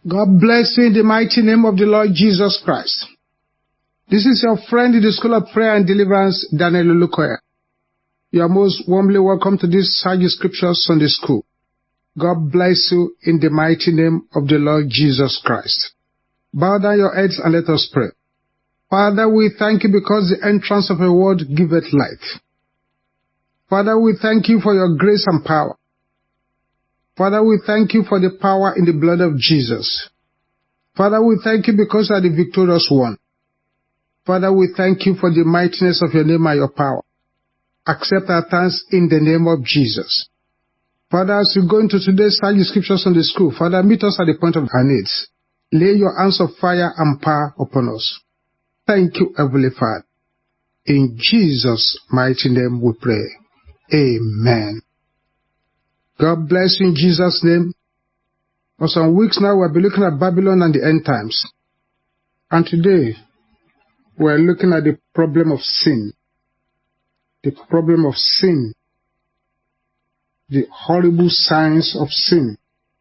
God bless you in the mighty name of the Lord Jesus Christ. This is your friend in the School of Prayer and Deliverance, Daniel Olukoya. You are most warmly welcome to this Sage Scripture Sunday School. God bless you in the mighty name of the Lord Jesus Christ. Bow down your heads and let us pray. Father, we thank you because the entrance of your word giveth light. Father, we thank you for your grace and power. Father, we thank you for the power in the blood of Jesus. Father, we thank you because you are the victorious one. Father, we thank you for the mightiness of your name and your power. Accept our thanks in the name of Jesus. Father, as we go into today's Sage Scriptures on the school, Father, meet us at the point of our needs. Lay your hands of fire and power upon us. Thank you, Heavenly Father. In Jesus' mighty name we pray. Amen. God bless you in Jesus' name. For some weeks now, we'll be looking at Babylon and the end times. And today, we're looking at the problem of sin. The problem of sin. The horrible signs of sin.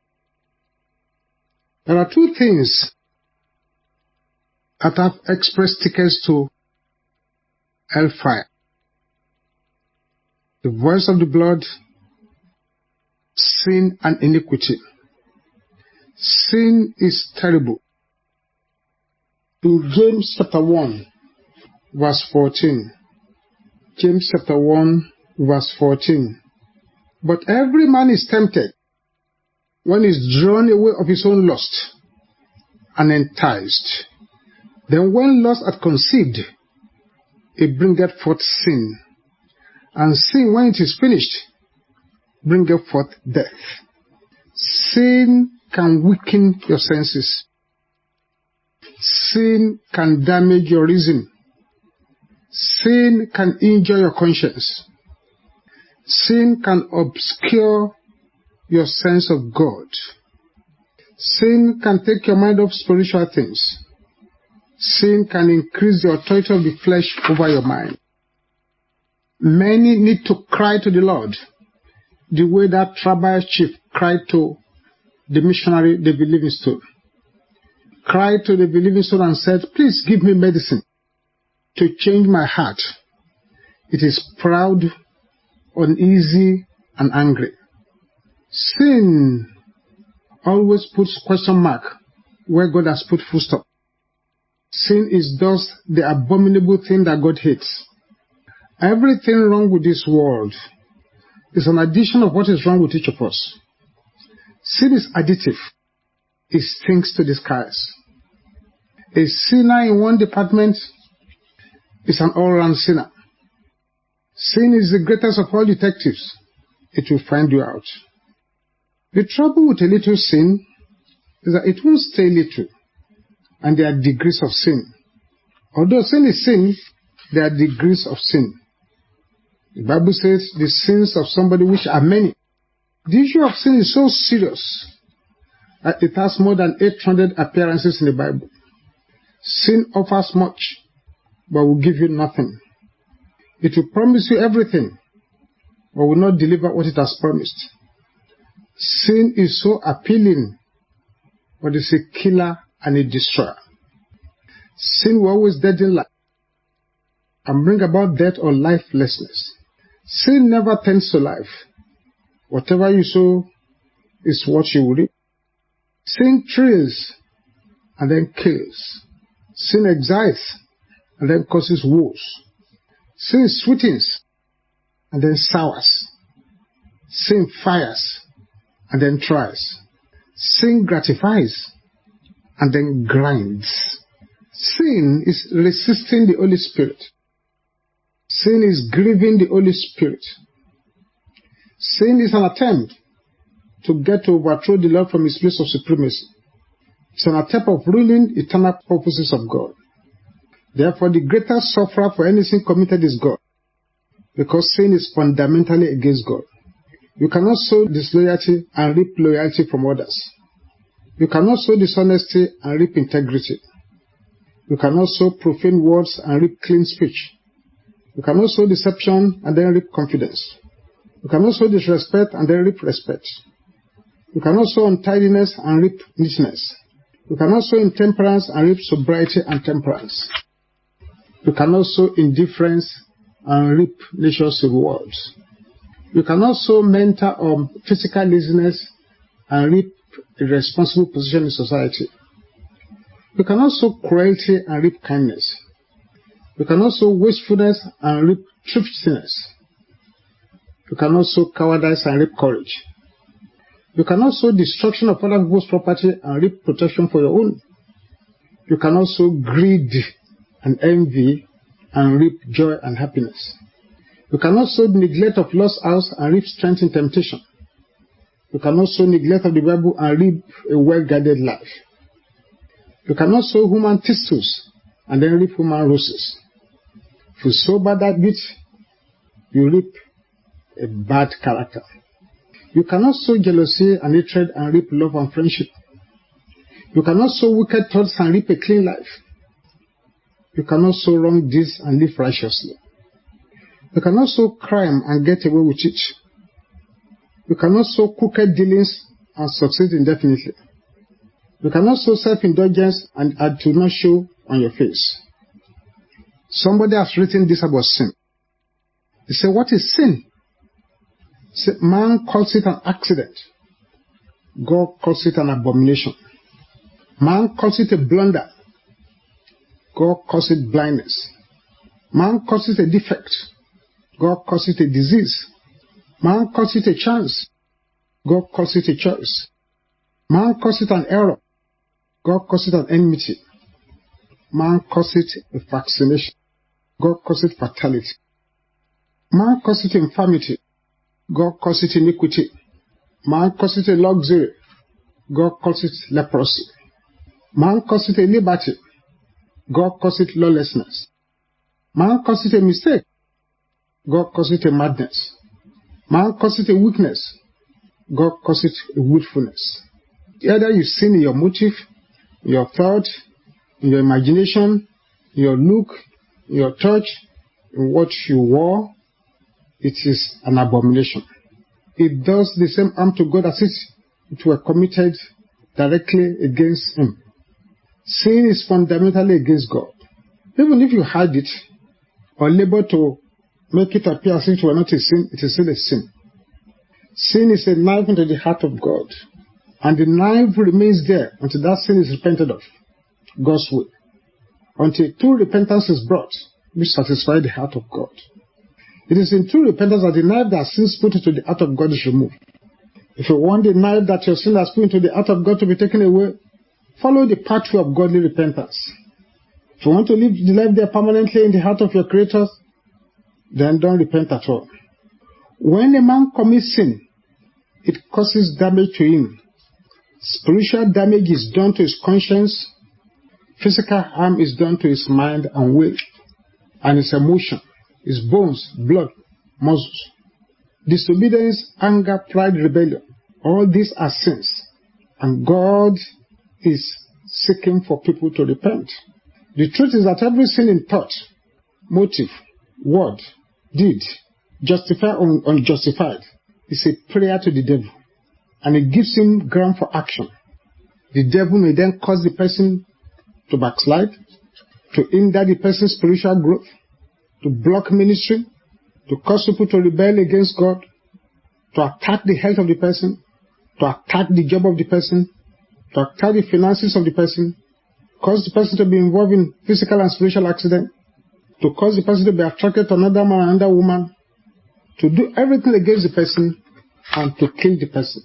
There are two things that have express tickets to hellfire. The voice of the blood, sin and iniquity. Sin is terrible. In James chapter 1, verse 14. James chapter 1, verse 14. But every man is tempted when he is drawn away of his own lust and enticed. Then when lust hath conceived, it bringeth forth sin. And sin, when it is finished, bringeth forth death. Sin can weaken your senses. Sin can damage your reason. Sin can injure your conscience. Sin can obscure your sense of God. Sin can take your mind off spiritual things. Sin can increase the authority of the flesh over your mind. Many need to cry to the Lord the way that tribal chief cried to the missionary David Livingstone. Cried to David Livingstone and said, please give me medicine to change my heart. It is proud, uneasy, and angry. Sin always puts question mark where God has put full stop. Sin is thus the abominable thing that God hates. Everything wrong with this world is an addition of what is wrong with each of us. Sin is additive. It stinks to the skies. A sinner in one department is an all-round sinner. Sin is the greatest of all detectives. It will find you out. The trouble with a little sin is that it won't stay little, and there are degrees of sin. Although sin is sin, there are degrees of sin. The Bible says the sins of somebody which are many. The issue of sin is so serious that it has more than 800 appearances in the Bible. Sin offers much, but will give you nothing. It will promise you everything, but will not deliver what it has promised. Sin is so appealing, but it's a killer and a destroyer. Sin will always deaden life and bring about death or lifelessness. Sin never tends to life. Whatever you sow is what you will reap. Sin thrills and then kills. Sin excites and then causes woes. Sin sweetens and then sours. Sin fires and then tries. Sin gratifies and then grinds. Sin is resisting the Holy Spirit. Sin is grieving the Holy Spirit. Sin is an attempt to get to overthrow the Lord from his place of supremacy. It's an attempt of ruling eternal purposes of God. Therefore, the greatest sufferer for any sin committed is God, because sin is fundamentally against God. You cannot sow disloyalty and reap loyalty from others. You cannot sow dishonesty and reap integrity. You cannot sow profane words and reap clean speech. You cannot sow deception and then reap confidence. You cannot sow disrespect and then reap respect. You cannot sow untidiness and reap neatness. You cannot sow intemperance and reap sobriety and temperance. You cannot sow indifference and reap nature's rewards. You cannot sow mental or physical laziness and reap a responsible position in society. You cannot sow cruelty and reap kindness. You cannot sow wastefulness and reap thriftiness. You cannot sow cowardice and reap courage. You cannot sow destruction of other people's property and reap protection for your own. You cannot sow greed and envy and reap joy and happiness. You cannot sow neglect of lost house and reap strength in temptation. You cannot sow neglect of the Bible and reap a well-guarded life. You cannot sow human thistles and then reap human roses. If you sow bad habits, you reap a bad character. You cannot sow jealousy and hatred and reap love and friendship. You cannot sow wicked thoughts and reap a clean life. You cannot sow wrong deeds and live righteously. You cannot sow crime and get away with it. You cannot sow crooked dealings and succeed indefinitely. You cannot sow self-indulgence and do not show on your face. Somebody has written this about sin. He said, what is sin? He said, man calls it an accident. God calls it an abomination. Man calls it a blunder. God calls it blindness. Man calls it a defect. God calls it a disease. Man calls it a chance. God calls it a choice. Man calls it an error. God calls it an enmity. Man calls it a vaccination. God calls it fatality. Man calls it infirmity. God calls it iniquity. Man calls it a luxury. God calls it leprosy. Man calls it a liberty. God calls it lawlessness. Man calls it a mistake. God calls it a madness. Man calls it a weakness. God calls it a willfulness. Either you sin in your motive, in your thought, in your imagination, in your look, in your touch, in what you wore, it is an abomination. It does the same harm to God as if it were committed directly against Him. Sin is fundamentally against God. Even if you hide it or labor to make it appear as if it were not a sin, it is still a sin. Sin is a knife into the heart of God, and the knife remains there until that sin is repented of, God's way, until true repentance is brought, which satisfies the heart of God. It is in true repentance that the knife that sins put into the heart of God is removed. If you want the knife that your sin has put into the heart of God to be taken away, follow the pathway of godly repentance. If you want to live the life there permanently in the heart of your Creator, then don't repent at all. When a man commits sin, it causes damage to him. Spiritual damage is done to his conscience. Physical harm is done to his mind and will, and his emotion, his bones, blood, muscles. Disobedience, anger, pride, rebellion, all these are sins, and God is seeking for people to repent. The truth is that every sin in thought, motive, word, deed, justified or unjustified, is a prayer to the devil, and it gives him ground for action. The devil may then cause the person to backslide, to hinder the person's spiritual growth, to block ministry, to cause people to rebel against God, to attack the health of the person, to attack the job of the person, to attack the finances of the person, cause the person to be involved in physical and spiritual accident, to cause the person to be attracted to another man and another woman, to do everything against the person and to kill the person.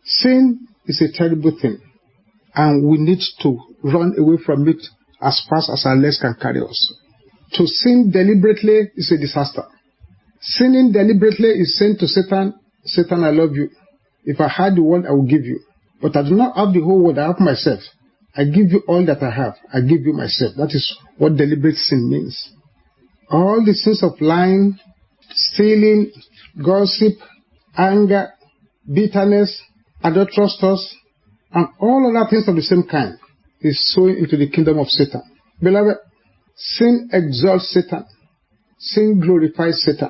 Sin is a terrible thing, and we need to run away from it as fast as our legs can carry us. To sin deliberately is a disaster. Sinning deliberately is saying to Satan, Satan, I love you. If I had the world, I will give you. But I do not have the whole world, I have myself. I give you all that I have. I give you myself. That is what deliberate sin means. All the sins of lying, stealing, gossip, anger, bitterness, adulterous thoughts, and all other things of the same kind is sowing into the kingdom of Satan. Beloved, sin exalts Satan. Sin glorifies Satan.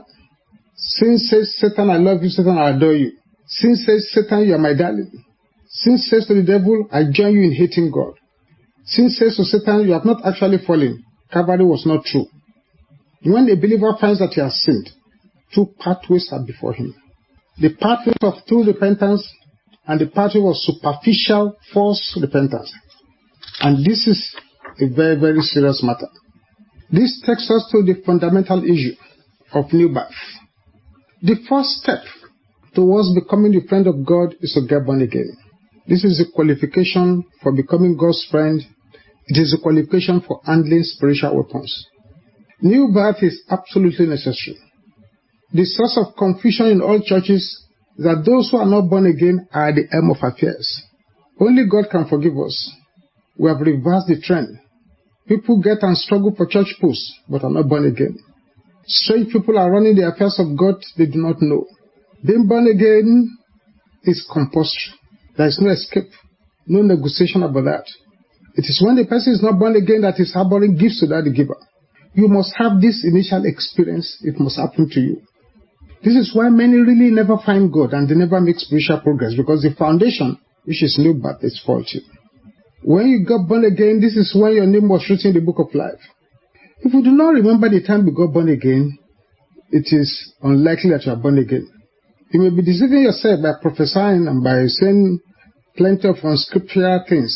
Sin says, Satan, I love you, Satan, I adore you. Sin says, Satan, you are my darling. Sin says to the devil, I join you in hating God. Sin says to Satan, you have not actually fallen. Calvary was not true. When a believer finds that he has sinned, two pathways are before him. The pathway of true repentance and the pathway of superficial false repentance. And this is a very, very serious matter. This takes us to the fundamental issue of new birth. The first step towards becoming the friend of God is to get born again. This is a qualification for becoming God's friend. It is a qualification for handling spiritual weapons. New birth is absolutely necessary. The source of confusion in all churches is that those who are not born again are at the end of affairs. Only God can forgive us. We have reversed the trend. People get and struggle for church posts, but are not born again. Strange people are running the affairs of God they do not know. Being born again is compulsory. There is no escape, no negotiation about that. It is when the person is not born again that is harboring gifts to that giver. You must have this initial experience. It must happen to you. This is why many really never find God and they never make spiritual progress, because the foundation, which is new birth, is faulty. When you got born again, this is when your name was written in the book of life. If you do not remember the time you got born again, it is unlikely that you are born again. You may be deceiving yourself by prophesying and by saying plenty of unscriptural things.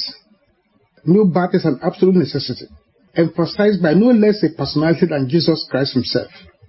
New birth is an absolute necessity, emphasized by no less a personality than Jesus Christ himself.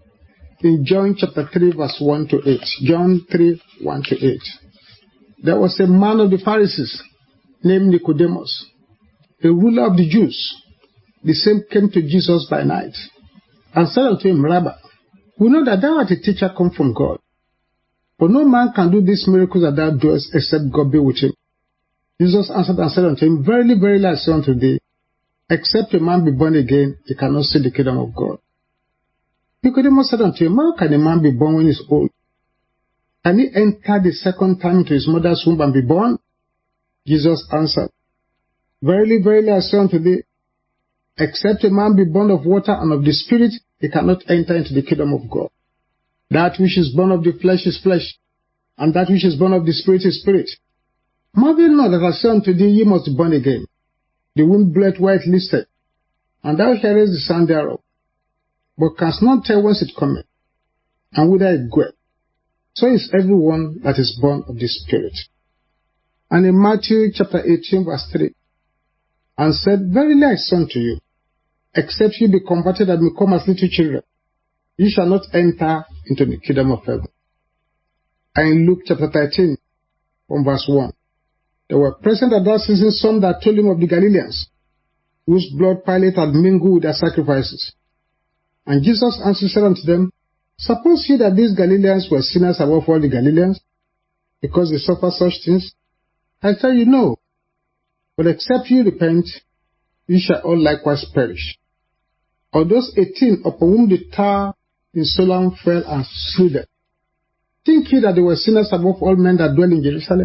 In John chapter 3 verse 1 to 8, John 3, 1 to 8, there was a man of the Pharisees named Nicodemus, a ruler of the Jews. The same came to Jesus by night and said unto him, Rabbi, we know that thou art a teacher come from God, for no man can do these miracles that thou doest except God be with him. Jesus answered and said unto him, Verily, verily, I say unto thee, except a man be born again, he cannot see the kingdom of God. Nicodemus said unto him, How can a man be born when he is old? Can he enter the second time into his mother's womb and be born? Jesus answered, Verily, verily, I say unto thee, except a man be born of water and of the Spirit, he cannot enter into the kingdom of God. That which is born of the flesh is flesh, and that which is born of the Spirit is spirit. Marvel not that I say unto thee, ye must be born again. The wind bloweth where it listeth, and thou hearest the sound thereof, but canst not tell whence it cometh, and whither it goeth. So is everyone that is born of the Spirit. And in Matthew chapter 18 verse 3, and said, Verily I say unto you, except ye be converted and become as little children, ye shall not enter into the kingdom of heaven. And in Luke chapter 13, from verse 1, there were present at that season some that told him of the Galileans, whose blood Pilate had mingled with their sacrifices. And Jesus answered said unto them, Suppose ye that these Galileans were sinners above all the Galileans, because they suffer such things? I tell you, no. But except ye repent, ye shall all likewise perish. Or those 18 upon whom the tower in Siloam fell and slew them, think ye that they were sinners above all men that dwell in Jerusalem?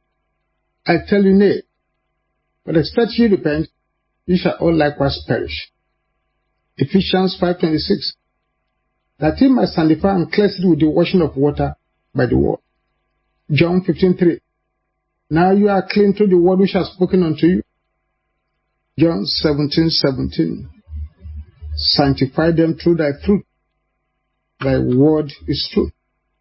I tell you, nay. But except ye repent, ye shall all likewise perish. Ephesians 5:26, that he might sanctify and cleanse it with the washing of water by the word. John 15:3, now you are clean through the word which I have spoken unto you. John 17:17, sanctify them through thy truth. Thy word is truth.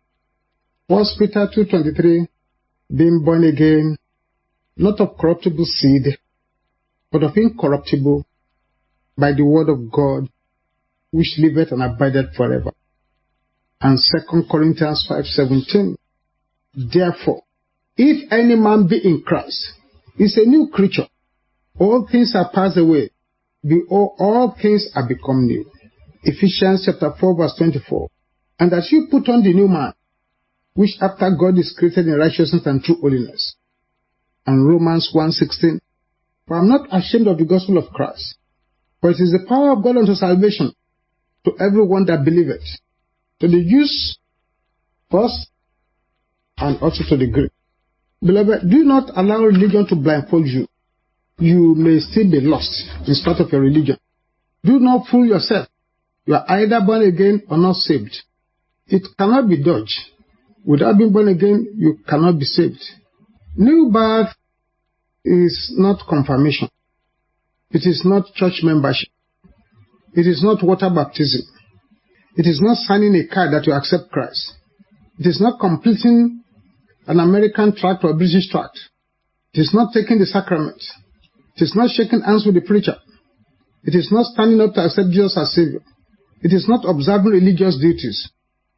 1 Peter 2:23, being born again, not of corruptible seed, but of incorruptible, by the word of God, which liveth and abideth forever. And 2 Corinthians 5:17, therefore, if any man be in Christ, he is a new creature. All things are passed away. Behold, all things are become new. Ephesians chapter 4 verse 24, and that you put on the new man, which after God is created in righteousness and true holiness. And Romans 1:16, for I am not ashamed of the gospel of Christ, for it is the power of God unto salvation to everyone that believeth, to the Jews first, and also to the Greek. Beloved, do not allow religion to blindfold you. You may still be lost in spite of your religion. Do not fool yourself. You are either born again or not saved. It cannot be dodged. Without being born again, you cannot be saved. New birth is not confirmation. It is not church membership. It is not water baptism. It is not signing a card that you accept Christ. It is not completing an American tract or a British tract. It is not taking the sacrament. It is not shaking hands with the preacher. It is not standing up to accept Jesus as Savior. It is not observing religious duties.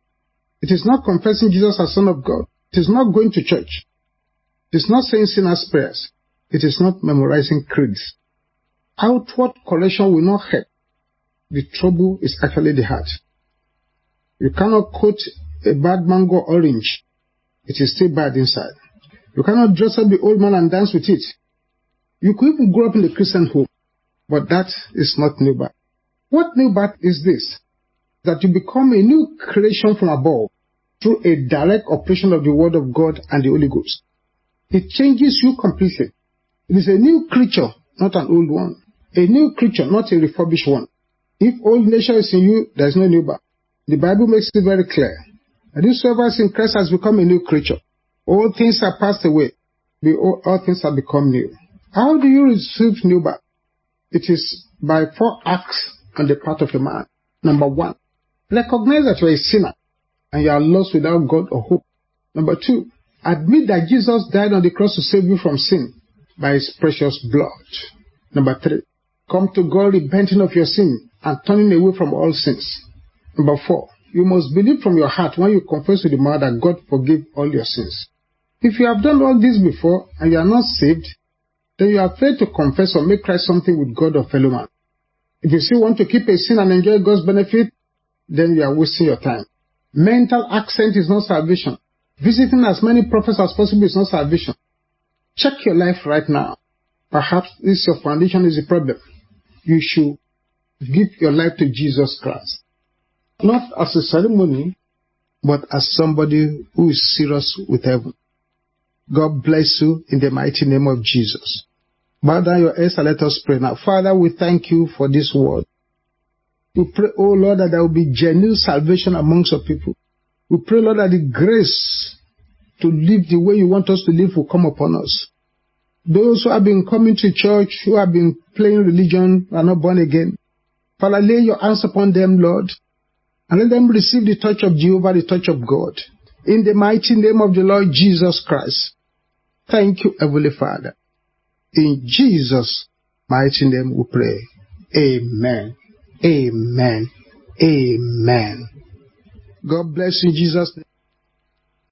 It is not confessing Jesus as Son of God. It is not going to church. It is not saying sinners' prayers. It is not memorizing creeds. Outward correction will not help. The trouble is actually the heart. You cannot quote a bad mango orange. It is still bad inside. You cannot dress up the old man and dance with it. You could even grow up in the Christian home, but that is not new birth. What new birth is this? That you become a new creation from above through a direct operation of the Word of God and the Holy Ghost. It changes you completely. It is a new creature, not an old one. A new creature, not a refurbished one. If old nature is in you, there is no new birth. The Bible makes it very clear. And whosoever is in Christ has become a new creature. All things are passed away. All things have become new. How do you receive new birth? It is by 4 acts on the part of a man. Number 1, recognize that you are a sinner and you are lost without God or hope. Number 2, admit that Jesus died on the cross to save you from sin by His precious blood. Number 3, come to God repenting of your sin and turning away from all sins. Number 4, you must believe from your heart when you confess with the mouth that God forgive all your sins. If you have done all this before and you are not saved, then you are afraid to confess or make Christ something with God or fellow man. If you still want to keep a sin and enjoy God's benefit, then you are wasting your time. Mental accent is not salvation. Visiting as many prophets as possible is not salvation. Check your life right now. Perhaps this your foundation is the problem. You should give your life to Jesus Christ. Not as a ceremony, but as somebody who is serious with heaven. God bless you in the mighty name of Jesus. Bow down your heads and let us pray now. Father, we thank you for this word. We pray, oh Lord, that there will be genuine salvation amongst your people. We pray, Lord, that the grace to live the way you want us to live will come upon us. Those who have been coming to church, who have been playing religion, are not born again. Father, lay your hands upon them, Lord, and let them receive the touch of Jehovah, the touch of God. In the mighty name of the Lord Jesus Christ. Thank you, Heavenly Father. In Jesus' mighty name we pray. Amen. Amen. Amen. God bless you in Jesus' name.